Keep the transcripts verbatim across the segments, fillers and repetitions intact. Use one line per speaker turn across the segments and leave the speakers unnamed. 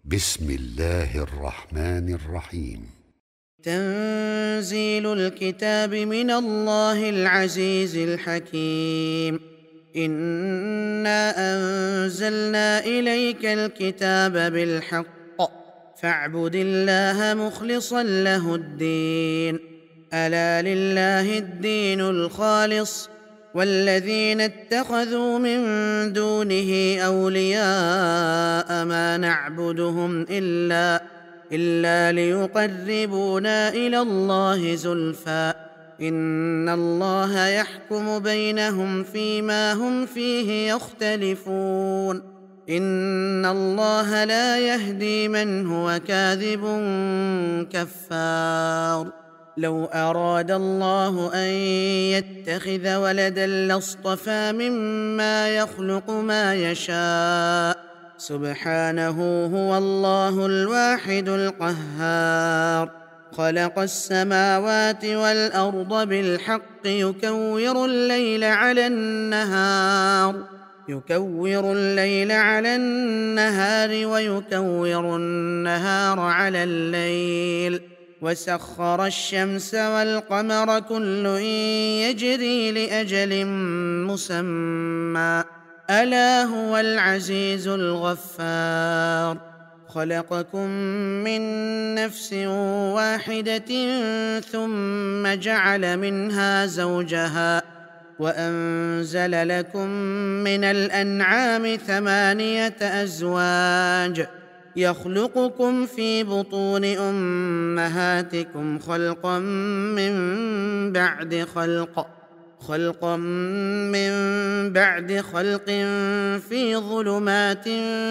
بسم الله الرحمن الرحيم.
تنزيل الكتاب من الله العزيز الحكيم. إنا أنزلنا إليك الكتاب بالحق فاعبد الله مخلصا له الدين. ألا لله الدين الخالص والذين اتخذوا من دونه أولياء ما نعبدهم إلا إلا ليقربونا إلى الله زلفى إن الله يحكم بينهم فيما هم فيه يختلفون. إن الله لا يهدي من هو كاذب كفار. لو أراد الله أن يتخذ ولدا لاصطفى مما يخلق ما يشاء سبحانه هو الله الواحد القهار. خلق السماوات والأرض بالحق يكور الليل على النهار يكور الليل على النهار ويكور النهار على الليل وسخر الشمس والقمر كل يجري لأجل مسمى ألا هو العزيز الغفار. خلقكم من نفس واحدة ثم جعل منها زوجها وأنزل لكم من الأنعام ثمانية أزواج يخلقكم في بطون أمهاتكم خلقا من بعد خلق خلقا من بعد خلق في ظلمات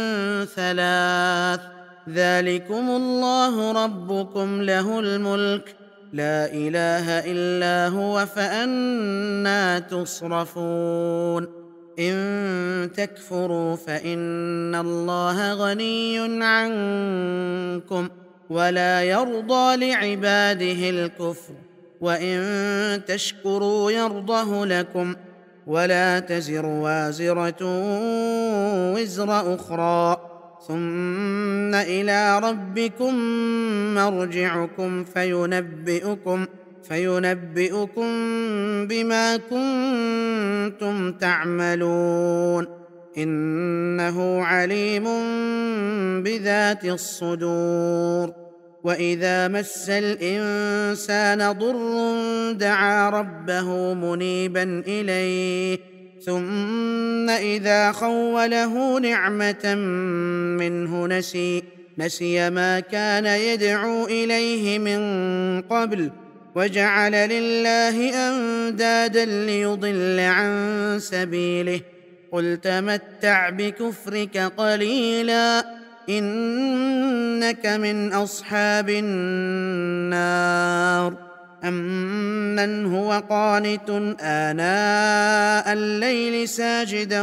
ثلاث ذلكم الله ربكم له الملك لا إله إلا هو فأنى تصرفون. إن تكفروا فإن الله غني عنكم ولا يرضى لعباده الكفر وإن تشكروا يرضه لكم ولا تزر وازرة وزر أخرى ثم إلى ربكم مرجعكم فينبئكم فينبئكم بما كنتم تعملون إنه عليم بذات الصدور. وإذا مس الإنسان ضر دعا ربه منيبا إليه ثم إذا خوله نعمة منه نسي نسي ما كان يدعو إليه من قبل وجعل لله أندادا ليضل عن سبيله قل تمتع بكفرك قليلا إنك من أصحاب النار. أمن هو قانت آناء الليل ساجدا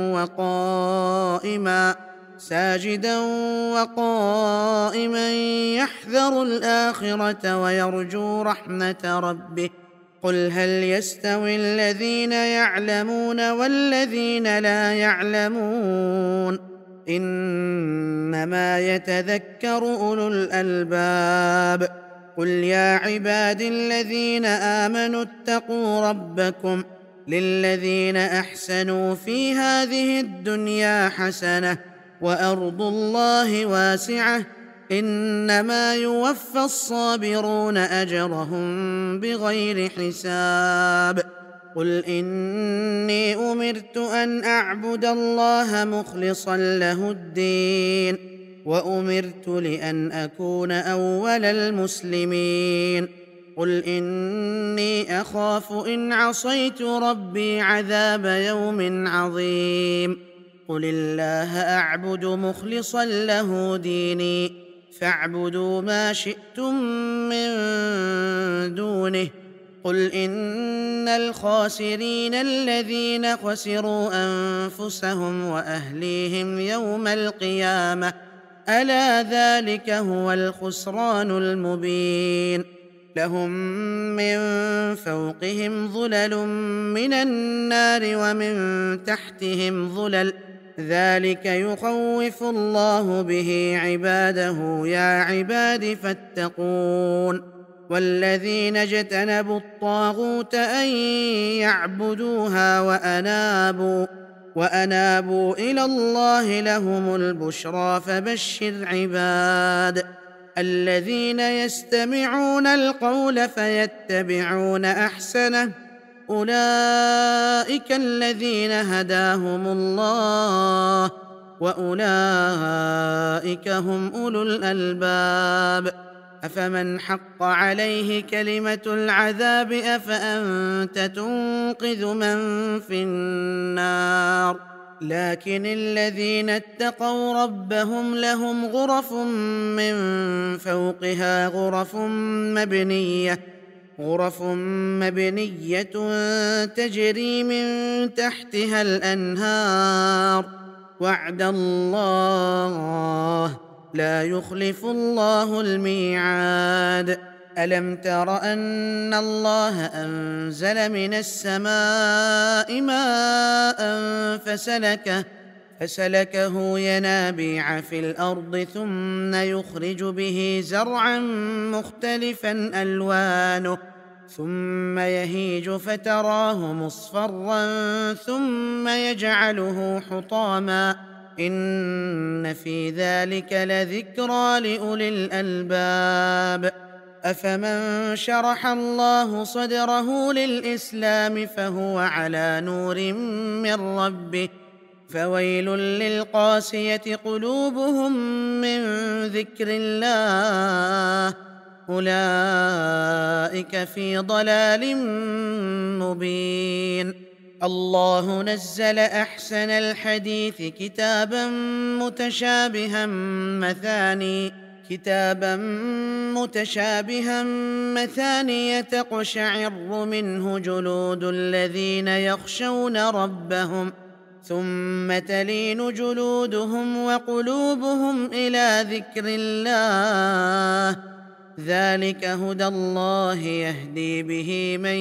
وقائما ساجدا وقائما يحذر الآخرة ويرجو رحمة ربه قل هل يستوي الذين يعلمون والذين لا يعلمون إنما يتذكر أولو الألباب. قل يا عباد الذين آمنوا اتقوا ربكم للذين أحسنوا في هذه الدنيا حسنة وأرض الله واسعة إنما يوفى الصابرون أجرهم بغير حساب. قل إني أمرت أن أعبد الله مخلصا له الدين وأمرت لأن أكون أول المسلمين. قل إني أخاف إن عصيت ربي عذاب يوم عظيم. قل الله أعبد مخلصا له ديني فاعبدوا ما شئتم من دونه. قل إن الخاسرين الذين خسروا أنفسهم وأهليهم يوم القيامة ألا ذلك هو الخسران المبين. لهم من فوقهم ظلل من النار ومن تحتهم ظلل ذلك يخوف الله به عباده يا عباد فاتقون. والذين اجتنبوا الطاغوت أن يعبدوها وأنابوا, وأنابوا إلى الله لهم البشرى فبشر عباد الذين يستمعون القول فيتبعون أحسنه أولئك الذين هداهم الله وأولئك هم أولو الألباب. أفمن حق عليه كلمة العذاب أفأنت تنقذ من في النار. لكن الذين اتقوا ربهم لهم غرف من فوقها غرف مبنية غرف مبنية تجري من تحتها الأنهار وعد الله لا يخلف الله الميعاد. ألم تر أن الله أنزل من السماء ماء فسلكه, فسلكه ينابيع في الأرض ثم يخرج به زرعا مختلفا ألوانه ثم يهيج فتراه مصفرا ثم يجعله حطاما إن في ذلك لذكرى لأولي الألباب. أفمن شرح الله صدره للإسلام فهو على نور من ربه فويل للقاسية قلوبهم من ذكر الله أولئك في ضلال مبين. الله نزل أحسن الحديث كتابا متشابها مثاني كتابا متشابها مثانية تقشعر منه جلود الذين يخشون ربهم ثم تلين جلودهم وقلوبهم إلى ذكر الله ذلك هدى الله يهدي به من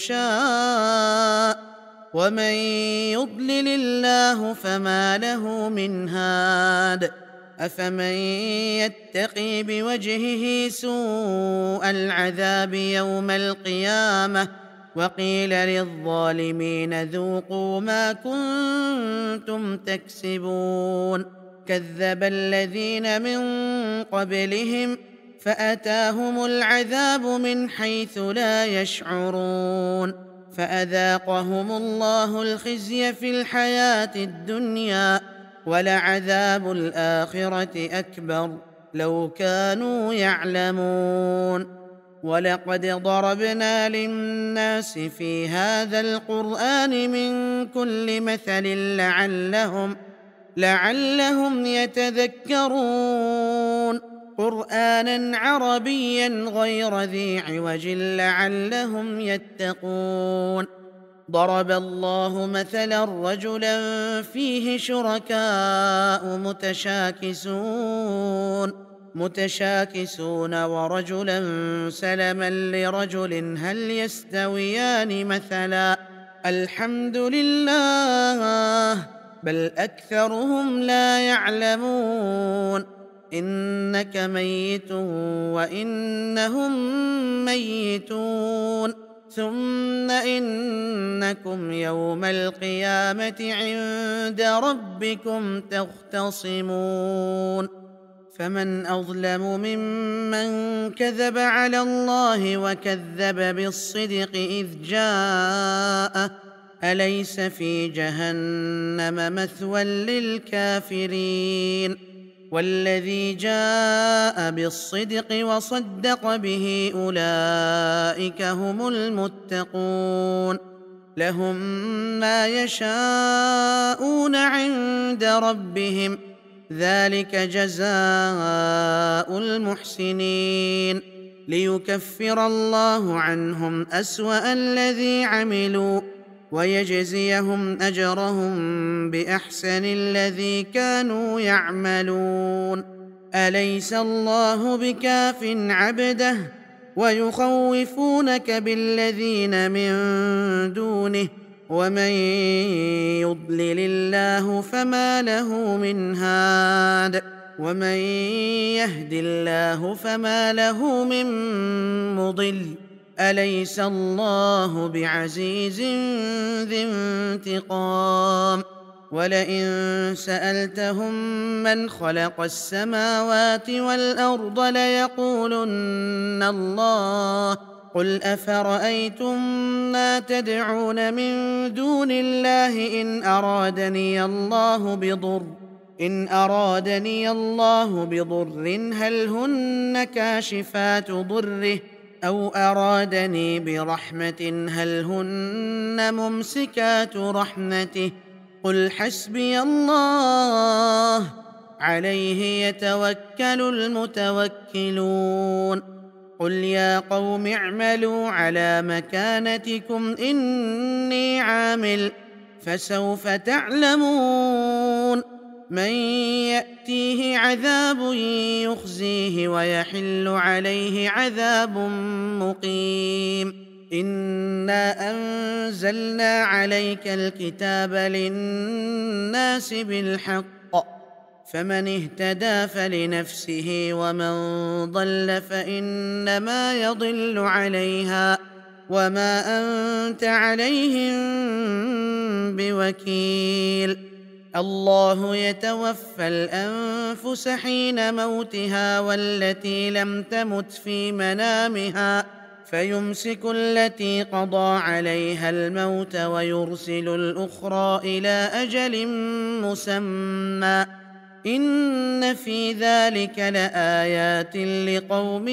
يشاء ومن يضلل الله فما له من هاد. أفمن يتقي بوجهه سوء العذاب يوم القيامة وقيل للظالمين ذوقوا ما كنتم تكسبون. كذب الذين من قبلهم فأتاهم العذاب من حيث لا يشعرون فأذاقهم الله الخزي في الحياة الدنيا ولعذاب الآخرة أكبر لو كانوا يعلمون. ولقد ضربنا للناس في هذا القرآن من كل مثل لعلهم, لعلهم يتذكرون قرآنا عربيا غير ذي عوج لعلهم يتقون. ضرب الله مثلا رجلا فيه شركاء متشاكسون متشاكسون ورجلا سلما لرجل هل يستويان مثلا الحمد لله بل أكثرهم لا يعلمون. إنك ميت وإنهم ميتون ثم إنكم يوم القيامة عند ربكم تختصمون. فمن أظلم ممن كذب على الله وكذب بالصدق إذ جاءه أليس في جهنم مثوى للكافرين. والذي جاء بالصدق وصدق به أولئك هم المتقون لهم ما يشاءون عند ربهم ذلك جزاء المحسنين ليكفر الله عنهم أسوأ الذي عملوا ويجزيهم أجرهم بأحسن الذي كانوا يعملون. أليس الله بكاف عبده ويخوفونك بالذين من دونه ومن يضلل الله فما له من هاد ومن يهد الله فما له من مضل أليس الله بعزيز ذي انتقام ولئن سألتهم من خلق السماوات والأرض ليقولن الله قل أفرأيتم ما تدعون من دون الله إن أرادني الله بضر إن أرادني الله بضر هل هن كاشفات ضره أو أرادني برحمة هل هن ممسكات رحمته قل حسبي الله عليه يتوكل المتوكلون قل يا قوم اعملوا على مكانتكم إني عامل فسوف تعلمون من يأتيه عذاب يخزيه ويحل عليه عذاب مقيم إنا أنزلنا عليك الكتاب للناس بالحق فمن اهتدى فلنفسه ومن ضل فإنما يضل عليها وما أنت عليهم بوكيل الله يتوفى الأنفس حين موتها والتي لم تمت في منامها فيمسك التي قضى عليها الموت ويرسل الأخرى إلى أجل مسمى إن في ذلك لآيات لقوم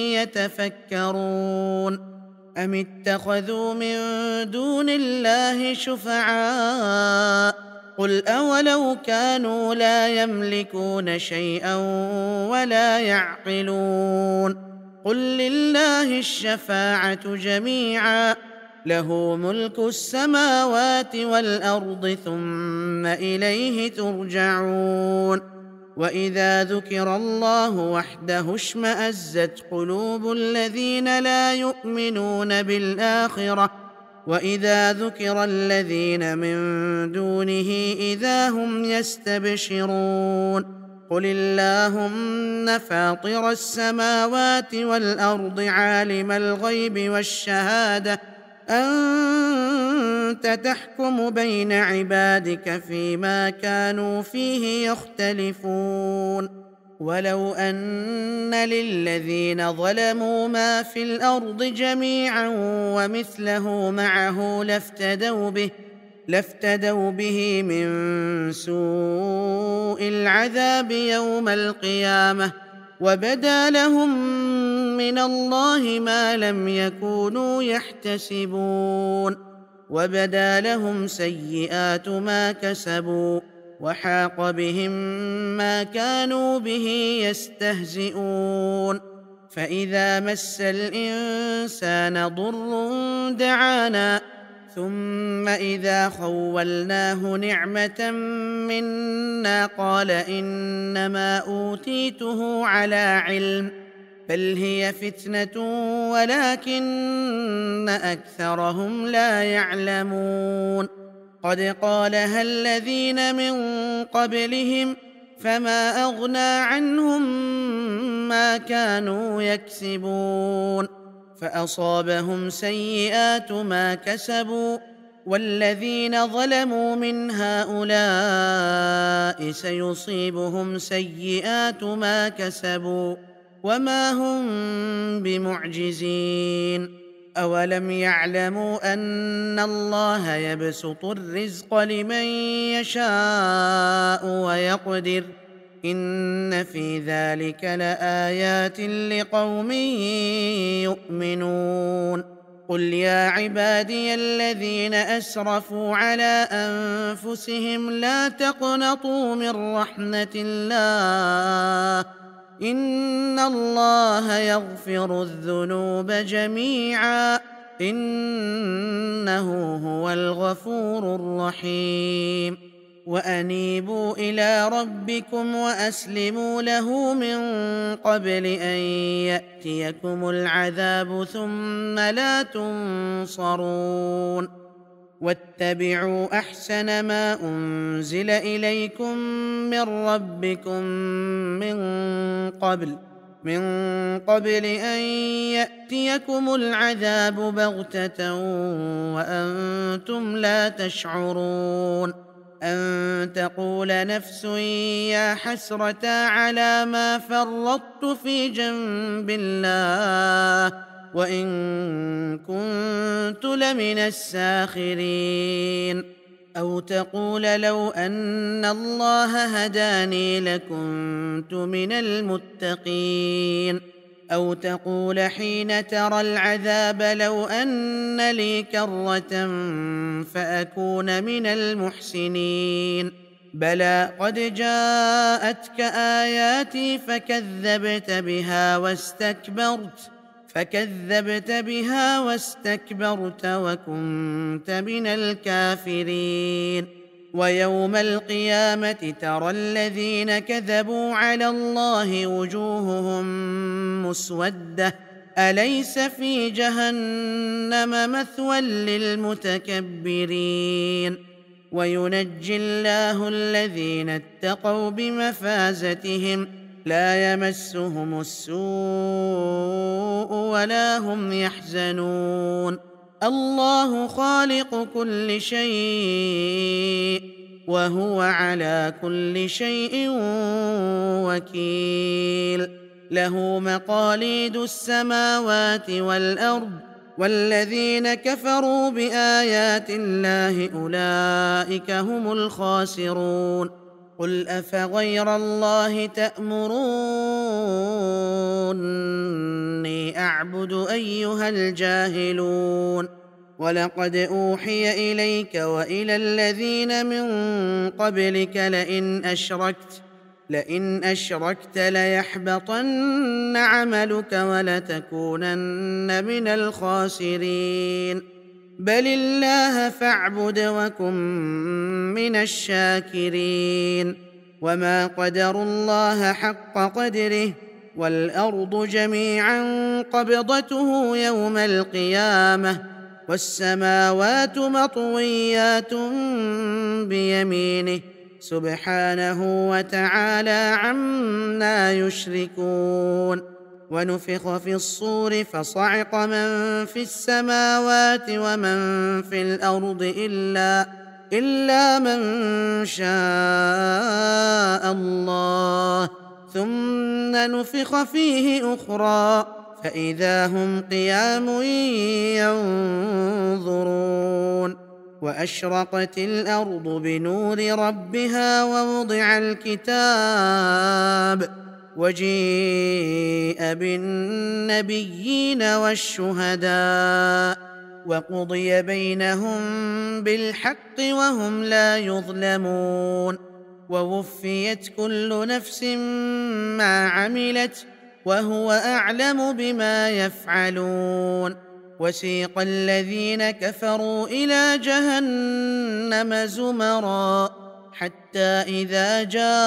يتفكرون أم اتخذوا من دون الله شفعاء قل أولو كانوا لا يملكون شيئا ولا يعقلون قل لله الشفاعة جميعا له ملك السماوات والأرض ثم إليه ترجعون وإذا ذكر الله وحده اشمأزت قلوب الذين لا يؤمنون بالآخرة وإذا ذكر الذين من دونه إذا هم يستبشرون قل اللهم فاطر السماوات والأرض عالم الغيب والشهادة أنت تحكم بين عبادك فيما كانوا فيه يختلفون ولو أن للذين ظلموا ما في الأرض جميعا ومثله معه لافتدوا به لافتدوا به من سوء العذاب يوم القيامة وبدا لهم من الله ما لم يكونوا يحتسبون وبدا لهم سيئات ما كسبوا وحاق بهم ما كانوا به يستهزئون فإذا مس الإنسان ضر دعانا ثم إذا خولناه نعمة منا قال إنما أوتيته على علم بل هي فتنة ولكن أكثرهم لا يعلمون قد قالها الذين من قبلهم فما أغنى عنهم ما كانوا يكسبون فأصابهم سيئات ما كسبوا والذين ظلموا من هؤلاء سيصيبهم سيئات ما كسبوا وما هم بمعجزين أولم يعلموا أن الله يبسط الرزق لمن يشاء ويقدر إن في ذلك لآيات لقوم يؤمنون قل يا عبادي الذين أسرفوا على أنفسهم لا تقنطوا من رحمة الله إن الله يغفر الذنوب جميعا إنه هو الغفور الرحيم وأنيبوا إلى ربكم وأسلموا له من قبل أن يأتيكم العذاب ثم لا تنصرون واتبعوا أحسن ما أنزل إليكم من ربكم من قبل من قبل أن يأتيكم العذاب بغتة وأنتم لا تشعرون، أن تقول نفس يا حسرة على ما فرطت في جنب الله وإن كنت لمن الساخرين، أو تقول لو أن الله هداني لكنت من المتقين، أو تقول حين ترى العذاب لو أن لي كرة فأكون من المحسنين. بلى قد جاءتك آياتي فكذبت بها واستكبرت فكذبت بها واستكبرت وكنت من الكافرين. ويوم القيامة ترى الذين كذبوا على الله وجوههم مسودة أليس في جهنم مثوى للمتكبرين. وينجي الله الذين اتقوا بمفازتهم لا يمسهم السوء ولا هم يحزنون. الله خالق كل شيء وهو على كل شيء وكيل. له مقاليد السماوات والأرض والذين كفروا بآيات الله أولئك هم الخاسرون. قل أفغير الله تأمروني أعبد أيها الجاهلون. ولقد أوحي إليك وإلى الذين من قبلك لئن أشركت لئن أشركت ليحبطن عملك ولتكونن من الخاسرين. بل الله فاعبد وكن من الشاكرين. وما قدروا الله حق قدره والأرض جميعا قبضته يوم القيامة والسماوات مطويات بيمينه سبحانه وتعالى عما يشركون. ونفخ في الصور فصعق من في السماوات ومن في الأرض إلا, إلا من شاء الله ثم نفخ فيه أخرى فإذا هم قيام ينظرون. وأشرقت الأرض بنور ربها ووضع الكتاب وجيء بالنبيين والشهداء وقضي بينهم بالحق وهم لا يظلمون. ووفيت كل نفس ما عملت وهو أعلم بما يفعلون. وسيق الذين كفروا إلى جهنم زمرا حتى إذا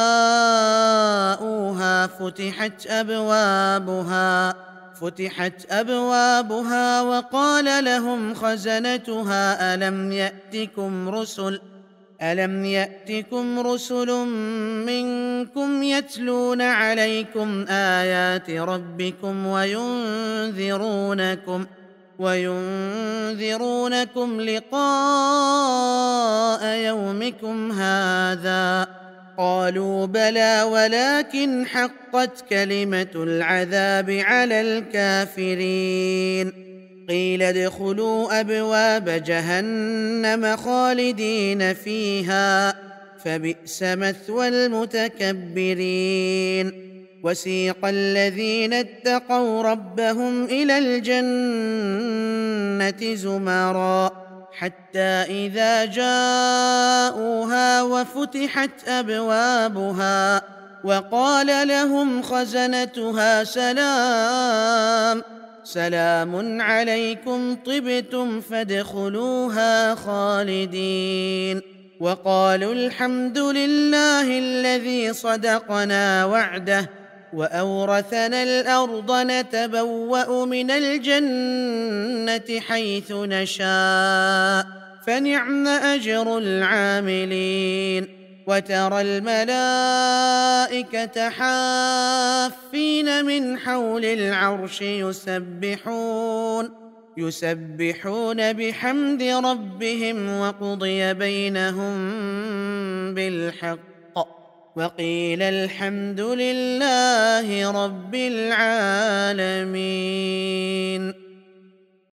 جاءوها فتحت أبوابها فتحت أبوابها وقال لهم خزنتها ألم يأتكم رسل ألم يأتكم رسل منكم يتلون عليكم آيات ربكم وينذرونكم وينذرونكم لقاء يومكم هذا؟ قالوا بلى ولكن حقت كلمة العذاب على الكافرين. قيل ادخلوا أبواب جهنم خالدين فيها فبئس مثوى المتكبرين. وسيق الذين اتقوا ربهم إلى الجنة زمرا حتى إذا جاءوها وفتحت أبوابها وقال لهم خزنتها سلام سلام عليكم طبتم فادخلوها خالدين. وقالوا الحمد لله الذي صدقنا وعده وأورثنا الأرض نتبوأ من الجنة حيث نشاء فنعم أجر العاملين. وترى الملائكة حافين من حول العرش يسبحون يسبحون بحمد ربهم وقضي بينهم بالحق وقيل الحمد لله رب العالمين.